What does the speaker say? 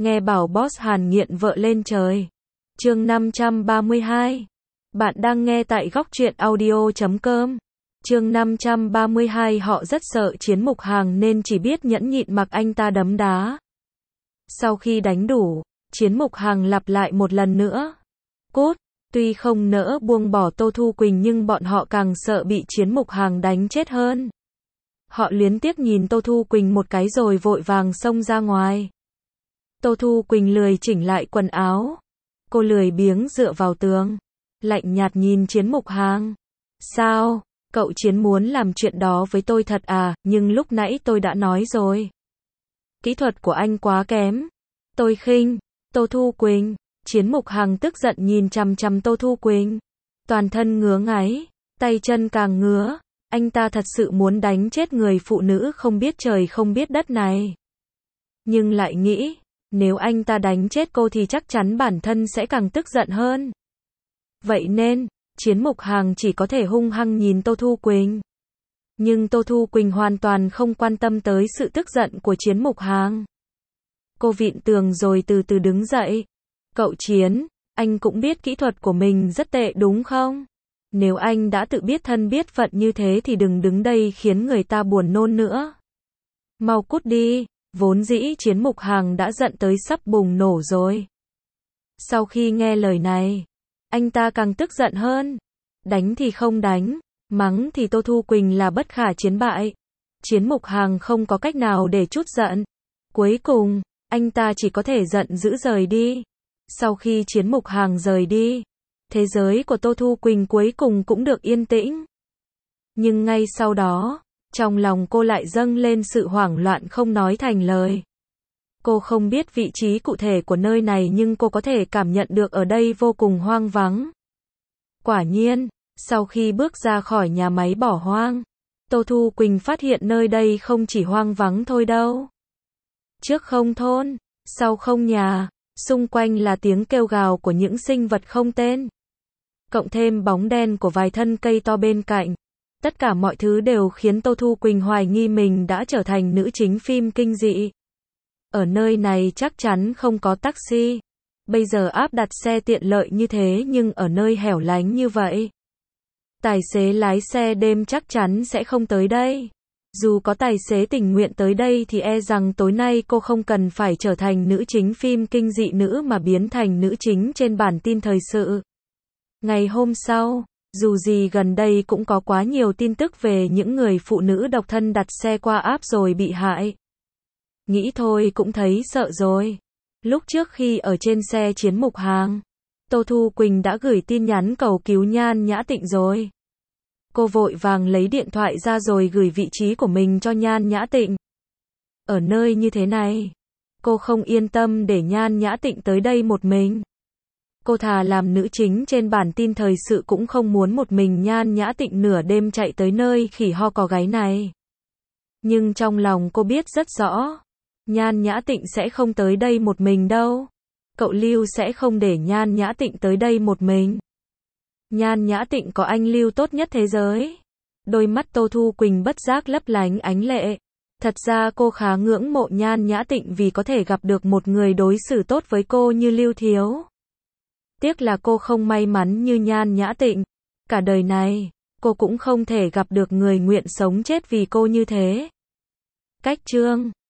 Nghe bảo boss Hàn nghiện vợ lên trời. Chương 532. Bạn đang nghe tại góc truyện audio.com. Chương 532. Họ rất sợ Chiến Mục Hàng nên chỉ biết nhẫn nhịn mặc anh ta đấm đá. Sau khi đánh đủ, Chiến Mục Hàng lặp lại một lần nữa. Cút, tuy không nỡ buông bỏ Tô Thu Quỳnh nhưng bọn họ càng sợ bị Chiến Mục Hàng đánh chết hơn. Họ luyến tiếc nhìn Tô Thu Quỳnh một cái rồi vội vàng xông ra ngoài. Tô Thu Quỳnh lười chỉnh lại quần áo. Cô lười biếng dựa vào tường, lạnh nhạt nhìn Chiến Mục Hàng. Sao, cậu Chiến muốn làm chuyện đó với tôi thật à, nhưng lúc nãy tôi đã nói rồi. Kỹ thuật của anh quá kém. Tôi khinh, Tô Thu Quỳnh. Chiến Mục Hàng tức giận nhìn chằm chằm Tô Thu Quỳnh. Toàn thân ngứa ngáy, tay chân càng ngứa. Anh ta thật sự muốn đánh chết người phụ nữ không biết trời không biết đất này. Nhưng lại nghĩ, nếu anh ta đánh chết cô thì chắc chắn bản thân sẽ càng tức giận hơn. Vậy nên, Chiến Mục Hàng chỉ có thể hung hăng nhìn Tô Thu Quỳnh. Nhưng Tô Thu Quỳnh hoàn toàn không quan tâm tới sự tức giận của Chiến Mục Hàng. Cô vịn tường rồi từ từ đứng dậy. Cậu Chiến, anh cũng biết kỹ thuật của mình rất tệ đúng không? Nếu anh đã tự biết thân biết phận như thế thì đừng đứng đây khiến người ta buồn nôn nữa. Mau cút đi. Vốn dĩ Chiến Mục Hàng đã giận tới sắp bùng nổ rồi. Sau khi nghe lời này, anh ta càng tức giận hơn. Đánh thì không đánh, mắng thì Tô Thu Quỳnh là bất khả chiến bại. Chiến Mục Hàng không có cách nào để trút giận. Cuối cùng, anh ta chỉ có thể giận dữ rời đi. Sau khi Chiến Mục Hàng rời đi, thế giới của Tô Thu Quỳnh cuối cùng cũng được yên tĩnh. Nhưng ngay sau đó, trong lòng cô lại dâng lên sự hoảng loạn không nói thành lời. Cô không biết vị trí cụ thể của nơi này nhưng cô có thể cảm nhận được ở đây vô cùng hoang vắng. Quả nhiên, sau khi bước ra khỏi nhà máy bỏ hoang, Tô Thu Quỳnh phát hiện nơi đây không chỉ hoang vắng thôi đâu. Trước không thôn, sau không nhà, xung quanh là tiếng kêu gào của những sinh vật không tên. Cộng thêm bóng đen của vài thân cây to bên cạnh. Tất cả mọi thứ đều khiến Tô Thu Quỳnh hoài nghi mình đã trở thành nữ chính phim kinh dị. Ở nơi này chắc chắn không có taxi. Bây giờ áp đặt xe tiện lợi như thế nhưng ở nơi hẻo lánh như vậy, tài xế lái xe đêm chắc chắn sẽ không tới đây. Dù có tài xế tình nguyện tới đây thì e rằng tối nay cô không cần phải trở thành nữ chính phim kinh dị nữ mà biến thành nữ chính trên bản tin thời sự. Ngày hôm sau, dù gì gần đây cũng có quá nhiều tin tức về những người phụ nữ độc thân đặt xe qua app rồi bị hại. Nghĩ thôi cũng thấy sợ rồi. Lúc trước khi ở trên xe Chiến Mục Hàng, Tô Thu Quỳnh đã gửi tin nhắn cầu cứu Nhan Nhã Tịnh rồi. Cô vội vàng lấy điện thoại ra rồi gửi vị trí của mình cho Nhan Nhã Tịnh. Ở nơi như thế này, cô không yên tâm để Nhan Nhã Tịnh tới đây một mình. Cô thà làm nữ chính trên bản tin thời sự cũng không muốn một mình Nhan Nhã Tịnh nửa đêm chạy tới nơi khỉ ho có gáy này. Nhưng trong lòng cô biết rất rõ, Nhan Nhã Tịnh sẽ không tới đây một mình đâu. Cậu Lưu sẽ không để Nhan Nhã Tịnh tới đây một mình. Nhan Nhã Tịnh có anh Lưu tốt nhất thế giới. Đôi mắt Tô Thu Quỳnh bất giác lấp lánh ánh lệ. Thật ra cô khá ngưỡng mộ Nhan Nhã Tịnh vì có thể gặp được một người đối xử tốt với cô như Lưu Thiếu. Tiếc là cô không may mắn như Nhan Nhã Tịnh. Cả đời này, cô cũng không thể gặp được người nguyện sống chết vì cô như thế. Cách chương